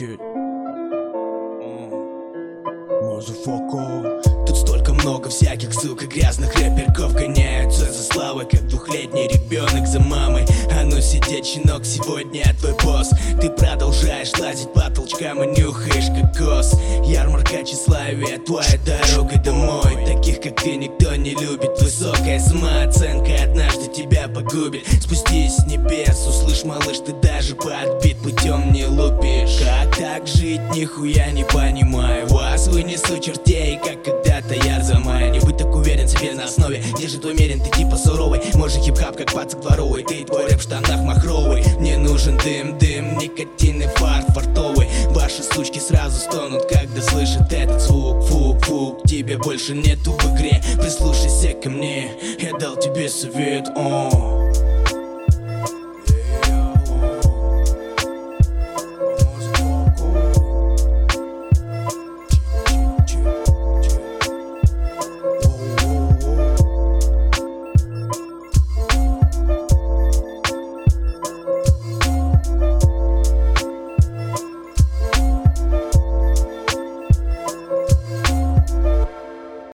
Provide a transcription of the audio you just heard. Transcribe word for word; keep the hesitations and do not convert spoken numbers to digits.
shit. Motherfucker. Тут столько много всяких, сука, грязных рэперков гоняются за славой, как двухлетний ребенок за мамой. А ну сидеть, щенок, сегодня я твой босс. Ты продолжаешь лазить по толчкам и нюхаешь кокос. Ярмарка тщеславия, твоя дорога домой. Таких, как ты, никто не любит. Высокая самооценка однажды тебя погубит. Спустись с небес, услышь, малыш, ты даже подбит путем не лупишь. Как так жить, нихуя не понимаю. Вас вынесу чертей, как когда-то я Арзамай. Не будь так уверен в себе на основе. Держит умерен, ты типа суровый. Может хип-хап, как пацак дворовый. Ты и твой рэп в штанах махровый. Мне нужен дым, дым, никотин и фарт фартовый. Ваши сучки сразу стонут, когда слышат этот звук. Фук, фук, тебя больше нету в игре. Прислушайся ко мне, я дал тебе совет, о.